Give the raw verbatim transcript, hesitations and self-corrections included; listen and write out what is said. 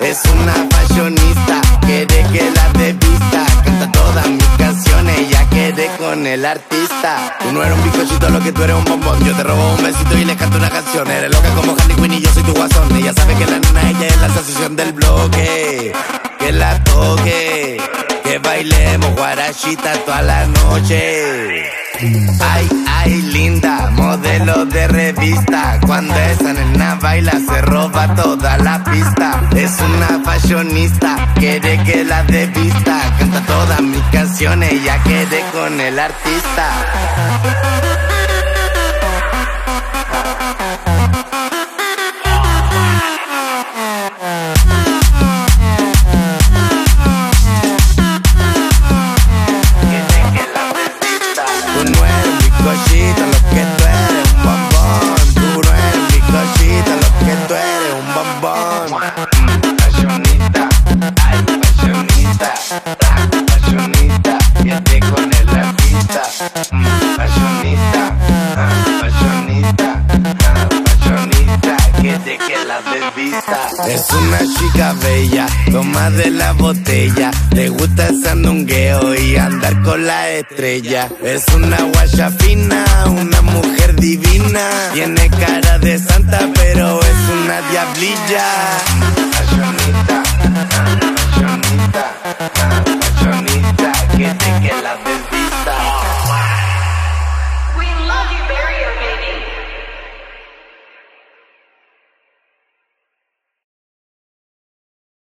Es una fashionista, quiere que la dé vista. Canta todas mis canciones, ya quedé con el artista. Tú no eres un bizcochito, lo que tú eres un bombón. Yo te robo un besito y le canto una canción. Eres loca como Harley Quinn y yo soy tu guasón. Ella sabe que la nena, ella es la sensación del bloque. Que la toque, que bailemos guarachita toda la noche. Ay, ay, linda, modelo de revista. Cuando esa nena baila se roba toda la pista. Es una fashionista, quiere que la dé vista. Canta todas mis canciones, ya quedé con el artista. Bizcochito, lo que tú eres un bombón. Tú no eres bizcochito, lo que tú eres un bombón. Mm, fashionista, ay, fashionista. Ah, fashionista, quedé con el artista. Mm, fashionista, ah, fashionista. Ah, fashionista, quedé que la desvista. Es una chica bella, toma de la botella. Le gusta el sandungueo y andar con la estrella. Es una guacha fina, una mujer divina. Tiene cara de santa, pero es una diablilla.